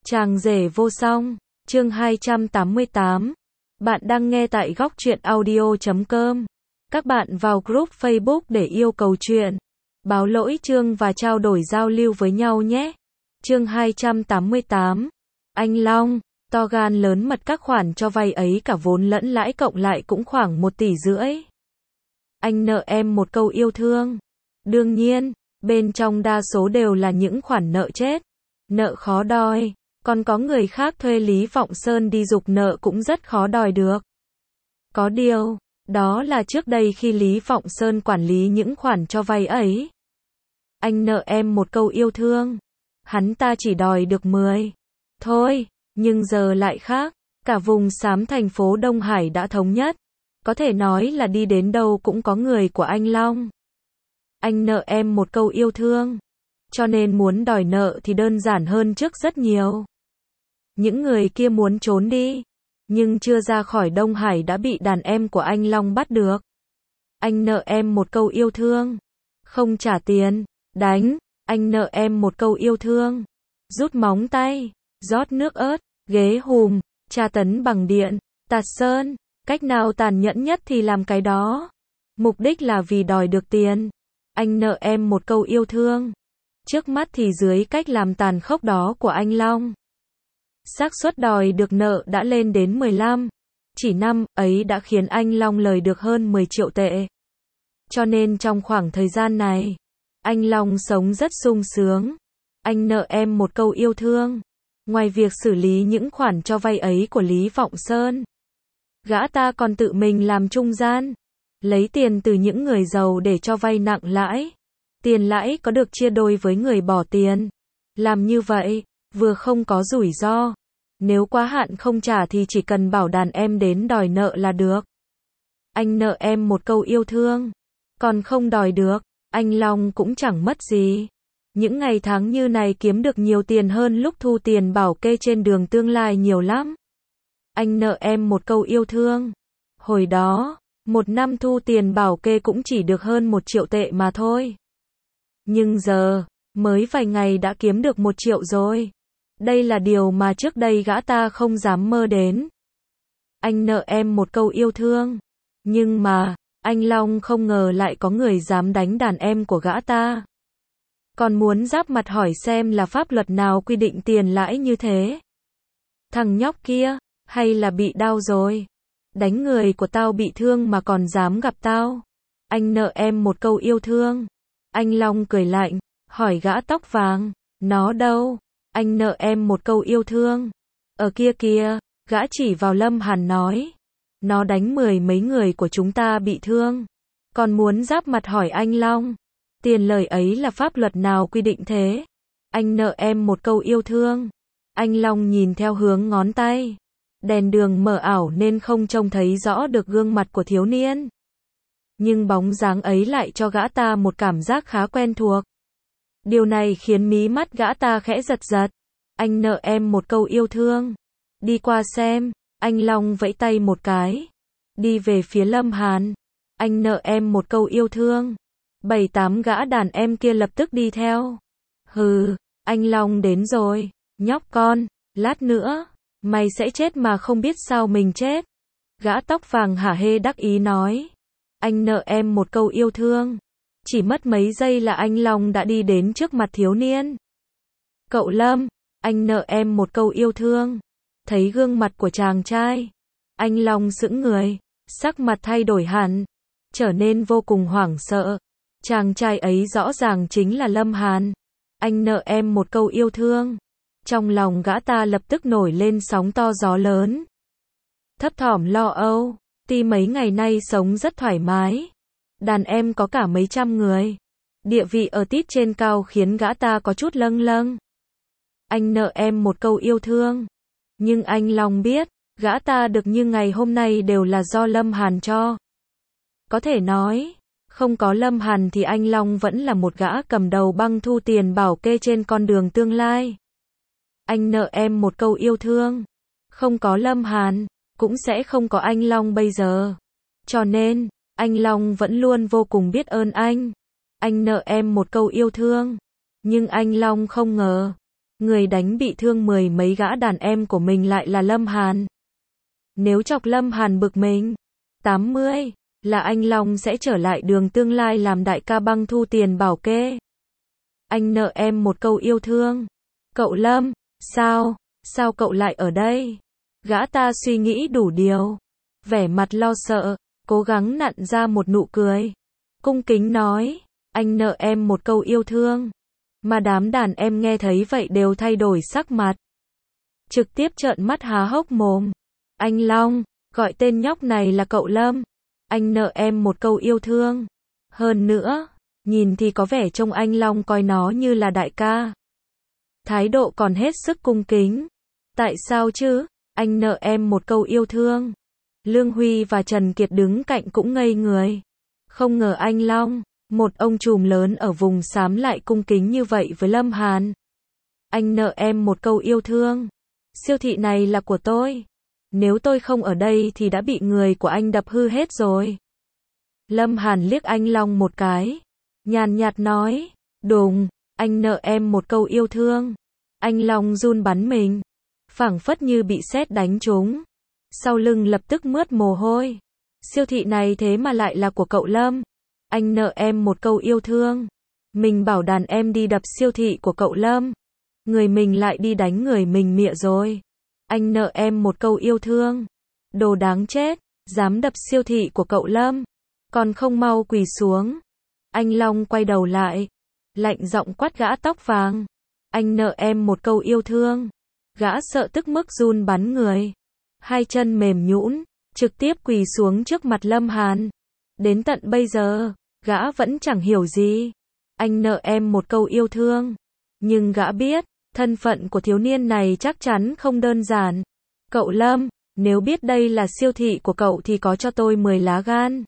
Chàng rể vô song, chương 288. Bạn đang nghe tại góc truyện audio.com. Các bạn vào group Facebook để yêu cầu chuyện, báo lỗi chương và trao đổi giao lưu với nhau nhé. Chương 288. Anh Long, to gan lớn mật các khoản cho vay ấy cả vốn lẫn lãi cộng lại cũng khoảng 1,5 tỷ. Anh nợ em một câu yêu thương. Đương nhiên, bên trong đa số đều là những khoản nợ chết, nợ khó đòi. Còn có người khác thuê Lý Vọng Sơn đi giục nợ cũng rất khó đòi được. Có điều, đó là trước đây khi Lý Vọng Sơn quản lý những khoản cho vay ấy. Anh nợ em một câu yêu thương. Hắn ta chỉ đòi được 10. Thôi, nhưng giờ lại khác. Cả vùng xám thành phố Đông Hải đã thống nhất. Có thể nói là đi đến đâu cũng có người của anh Long. Anh nợ em một câu yêu thương. Cho nên muốn đòi nợ thì đơn giản hơn trước rất nhiều. Những người kia muốn trốn đi, nhưng chưa ra khỏi Đông Hải đã bị đàn em của anh Long bắt được. Anh nợ em một câu yêu thương. Không trả tiền, đánh. Anh nợ em một câu yêu thương. Rút móng tay, rót nước ớt, ghế hùm, tra tấn bằng điện, tạt sơn. Cách nào tàn nhẫn nhất thì làm cái đó. Mục đích là vì đòi được tiền. Anh nợ em một câu yêu thương. Trước mắt thì dưới cách làm tàn khốc đó của anh Long, xác suất đòi được nợ đã lên đến 15. Chỉ năm ấy đã khiến anh Long lời được hơn 10 triệu tệ. Cho nên trong khoảng thời gian này, anh Long sống rất sung sướng. Anh nợ em một câu yêu thương. Ngoài việc xử lý những khoản cho vay ấy của Lý Vọng Sơn, gã ta còn tự mình làm trung gian, lấy tiền từ những người giàu để cho vay nặng lãi. Tiền lãi có được chia đôi với người bỏ tiền. Làm như vậy, vừa không có rủi ro. Nếu quá hạn không trả thì chỉ cần bảo đàn em đến đòi nợ là được. Anh nợ em một câu yêu thương. Còn không đòi được, anh Long cũng chẳng mất gì. Những ngày tháng như này kiếm được nhiều tiền hơn lúc thu tiền bảo kê trên đường tương lai nhiều lắm. Anh nợ em một câu yêu thương. Hồi đó, một năm thu tiền bảo kê cũng chỉ được hơn 1 triệu tệ mà thôi. Nhưng giờ, mới vài ngày đã kiếm được 1 triệu rồi. Đây là điều mà trước đây gã ta không dám mơ đến. Anh nợ em một câu yêu thương. Nhưng mà, anh Long không ngờ lại có người dám đánh đàn em của gã ta. Còn muốn giáp mặt hỏi xem là pháp luật nào quy định tiền lãi như thế. Thằng nhóc kia, hay là bị đau rồi? Đánh người của tao bị thương mà còn dám gặp tao. Anh nợ em một câu yêu thương. Anh Long cười lạnh, hỏi gã tóc vàng, nó đâu? Anh nợ em một câu yêu thương. Ở kia kìa, gã chỉ vào Lâm Hàn nói. Nó đánh 10 mấy người của chúng ta bị thương. Còn muốn giáp mặt hỏi anh Long. Tiền lời ấy là pháp luật nào quy định thế? Anh nợ em một câu yêu thương. Anh Long nhìn theo hướng ngón tay. Đèn đường mờ ảo nên không trông thấy rõ được gương mặt của thiếu niên. Nhưng bóng dáng ấy lại cho gã ta một cảm giác khá quen thuộc. Điều này khiến mí mắt gã ta khẽ giật giật. Anh nợ em một câu yêu thương. Đi qua xem. Anh Long vẫy tay một cái. Đi về phía Lâm Hàn. Anh nợ em một câu yêu thương. 7-8 gã đàn em kia lập tức đi theo. Hừ, anh Long đến rồi. Nhóc con, lát nữa, mày sẽ chết mà không biết sao mình chết. Gã tóc vàng hả hê đắc ý nói. Anh nợ em một câu yêu thương. Chỉ mất mấy giây là anh Long đã đi đến trước mặt thiếu niên. Cậu Lâm, anh nợ em một câu yêu thương. Thấy gương mặt của chàng trai, anh Long sững người, sắc mặt thay đổi hẳn, trở nên vô cùng hoảng sợ. Chàng trai ấy rõ ràng chính là Lâm Hàn. Anh nợ em một câu yêu thương. Trong lòng gã ta lập tức nổi lên sóng to gió lớn. Thấp thỏm lo âu, tuy mấy ngày nay sống rất thoải mái. Đàn em có cả mấy trăm người. Địa vị ở tít trên cao khiến gã ta có chút lâng lâng. Anh nợ em một câu yêu thương. Nhưng anh Long biết, gã ta được như ngày hôm nay đều là do Lâm Hàn cho. Có thể nói, không có Lâm Hàn thì anh Long vẫn là một gã cầm đầu băng thu tiền bảo kê trên con đường tương lai. Anh nợ em một câu yêu thương. Không có Lâm Hàn, cũng sẽ không có anh Long bây giờ. Cho nên, anh Long vẫn luôn vô cùng biết ơn anh. Anh nợ em một câu yêu thương. Nhưng anh Long không ngờ, Người đánh bị thương mười mấy gã đàn em của mình lại là Lâm Hàn. Nếu chọc Lâm Hàn bực mình, 80, là anh Long sẽ trở lại đường tương lai làm đại ca băng thu tiền bảo kê. Anh nợ em một câu yêu thương. Cậu Lâm, sao cậu lại ở đây? Gã ta suy nghĩ đủ điều. Vẻ mặt lo sợ, cố gắng nặn ra một nụ cười. Cung kính nói, anh nợ em một câu yêu thương. Mà đám đàn em nghe thấy vậy đều thay đổi sắc mặt. Trực tiếp trợn mắt há hốc mồm. Anh Long, gọi tên nhóc này là cậu Lâm. Anh nợ em một câu yêu thương. Hơn nữa, nhìn thì có vẻ trông anh Long coi nó như là đại ca. Thái độ còn hết sức cung kính. Tại sao chứ? Anh nợ em một câu yêu thương. Lương Huy và Trần Kiệt đứng cạnh cũng ngây người. Không ngờ anh Long, một ông trùm lớn ở vùng xám lại cung kính như vậy với Lâm Hàn. Anh nợ em một câu yêu thương. Siêu thị này là của tôi. Nếu tôi không ở đây thì đã bị người của anh đập hư hết rồi. Lâm Hàn liếc anh Long một cái. Nhàn nhạt nói. Đùng, anh nợ em một câu yêu thương. Anh Long run bắn mình. Phảng phất như bị sét đánh trúng. Sau lưng lập tức mướt mồ hôi. Siêu thị này thế mà lại là của cậu Lâm. Anh nợ em một câu yêu thương. Mình bảo đàn em đi đập siêu thị của cậu Lâm. Người mình lại đi đánh người mình mịa rồi. Anh nợ em một câu yêu thương. Đồ đáng chết, dám đập siêu thị của cậu Lâm. Còn không mau quỳ xuống. Anh Long quay đầu lại. Lạnh giọng quát gã tóc vàng. Anh nợ em một câu yêu thương. Gã sợ tức mức run bắn người. Hai chân mềm nhũn, trực tiếp quỳ xuống trước mặt Lâm Hàn. Đến tận bây giờ, gã vẫn chẳng hiểu gì. Anh nợ em một câu yêu thương. Nhưng gã biết, thân phận của thiếu niên này chắc chắn không đơn giản. Cậu Lâm, nếu biết đây là siêu thị của cậu thì có cho tôi 10 lá gan.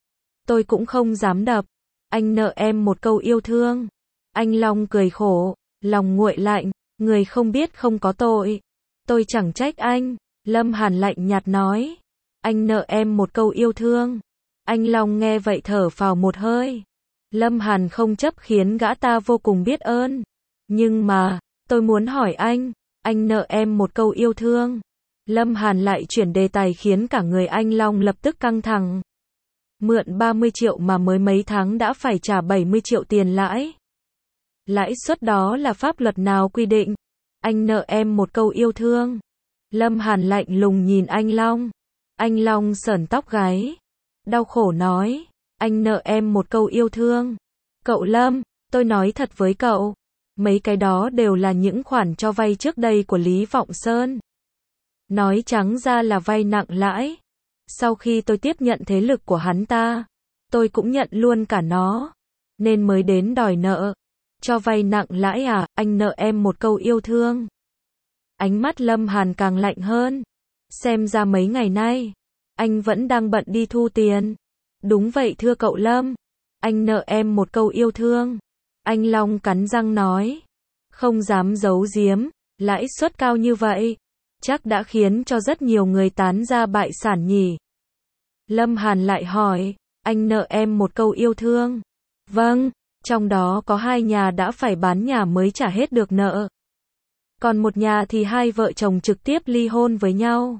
Tôi cũng không dám đập. Anh nợ em một câu yêu thương. Anh Long cười khổ, lòng nguội lạnh, người không biết không có tội. Tôi chẳng trách anh. Lâm Hàn lạnh nhạt nói. Anh nợ em một câu yêu thương. Anh Long nghe vậy thở phào một hơi. Lâm Hàn không chấp khiến gã ta vô cùng biết ơn. Nhưng mà, tôi muốn hỏi anh nợ em một câu yêu thương. Lâm Hàn lại chuyển đề tài khiến cả người anh Long lập tức căng thẳng. Mượn 30 triệu mà mới mấy tháng đã phải trả 70 triệu tiền lãi. Lãi suất đó là pháp luật nào quy định? Anh nợ em một câu yêu thương. Lâm Hàn lạnh lùng nhìn anh Long. Anh Long sởn tóc gáy. Đau khổ nói. Anh nợ em một câu yêu thương. Cậu Lâm, tôi nói thật với cậu. Mấy cái đó đều là những khoản cho vay trước đây của Lý Vọng Sơn. Nói trắng ra là vay nặng lãi. Sau khi tôi tiếp nhận thế lực của hắn ta, tôi cũng nhận luôn cả nó. Nên mới đến đòi nợ. Cho vay nặng lãi à, anh nợ em một câu yêu thương. Ánh mắt Lâm Hàn càng lạnh hơn. Xem ra mấy ngày nay, anh vẫn đang bận đi thu tiền. Đúng vậy thưa cậu Lâm. Anh nợ em một câu yêu thương. Anh Long cắn răng nói. Không dám giấu giếm, lãi suất cao như vậy. Chắc đã khiến cho rất nhiều người tán ra bại sản nhỉ. Lâm Hàn lại hỏi. Anh nợ em một câu yêu thương. Vâng, trong đó có 2 nhà đã phải bán nhà mới trả hết được nợ. Còn một nhà thì 2 vợ chồng trực tiếp ly hôn với nhau.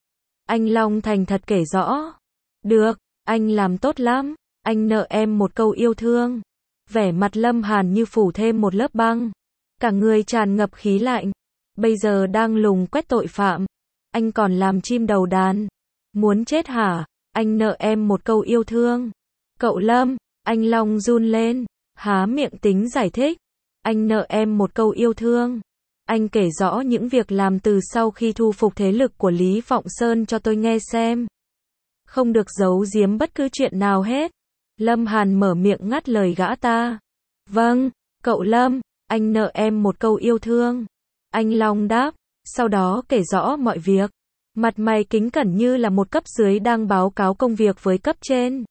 Anh Long thành thật kể rõ. Được, anh làm tốt lắm. Anh nợ em một câu yêu thương. Vẻ mặt Lâm Hàn như phủ thêm một lớp băng. Cả người tràn ngập khí lạnh. Bây giờ đang lùng quét tội phạm. Anh còn làm chim đầu đàn. Muốn chết hả? Anh nợ em một câu yêu thương. Cậu Lâm, anh Long run lên. Há miệng tính giải thích. Anh nợ em một câu yêu thương. Anh kể rõ những việc làm từ sau khi thu phục thế lực của Lý Vọng Sơn cho tôi nghe xem. Không được giấu giếm bất cứ chuyện nào hết. Lâm Hàn mở miệng ngắt lời gã ta. Vâng, cậu Lâm, anh nợ em một câu yêu thương. Anh Long đáp, sau đó kể rõ mọi việc. Mặt mày kính cẩn như là một cấp dưới đang báo cáo công việc với cấp trên.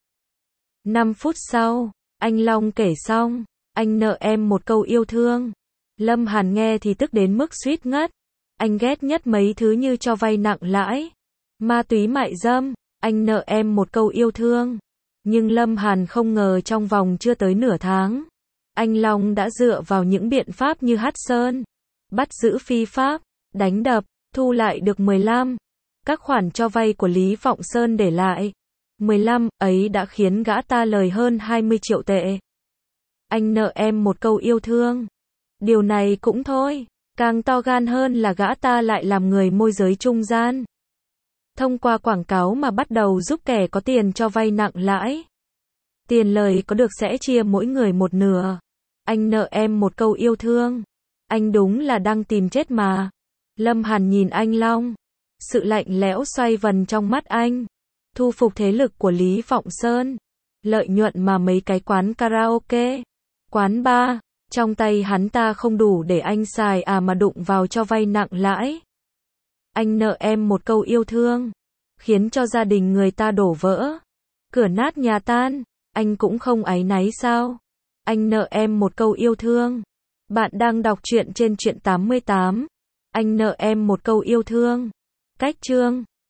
5 phút sau, anh Long kể xong. Anh nợ em một câu yêu thương. Lâm Hàn nghe thì tức đến mức suýt ngất. Anh ghét nhất mấy thứ như cho vay nặng lãi, ma túy mại dâm. Anh nợ em một câu yêu thương. Nhưng Lâm Hàn không ngờ trong vòng chưa tới nửa tháng, anh Long đã dựa vào những biện pháp như Hắc Sơn, bắt giữ phi pháp, đánh đập, thu lại được 15. Các khoản cho vay của Lý Vọng Sơn để lại 15, ấy đã khiến gã ta lời hơn 20 triệu tệ. Anh nợ em một câu yêu thương. Điều này cũng thôi, càng to gan hơn là gã ta lại làm người môi giới trung gian. Thông qua quảng cáo mà bắt đầu giúp kẻ có tiền cho vay nặng lãi. Tiền lời có được sẽ chia mỗi người một nửa. Anh nợ em một câu yêu thương. Anh đúng là đang tìm chết mà. Lâm Hàn nhìn anh Long. Sự lạnh lẽo xoay vần trong mắt anh. Thu phục thế lực của Lý Vọng Sơn. Lợi nhuận mà mấy cái quán karaoke, quán bar, trong tay hắn ta không đủ để anh xài à mà đụng vào cho vay nặng lãi. Anh nợ em một câu yêu thương. Khiến cho gia đình người ta đổ vỡ. Cửa nát nhà tan. Anh cũng không áy náy sao? Anh nợ em một câu yêu thương. Bạn đang đọc truyện trên Truyện 88. Anh nợ em một câu yêu thương. Cách chương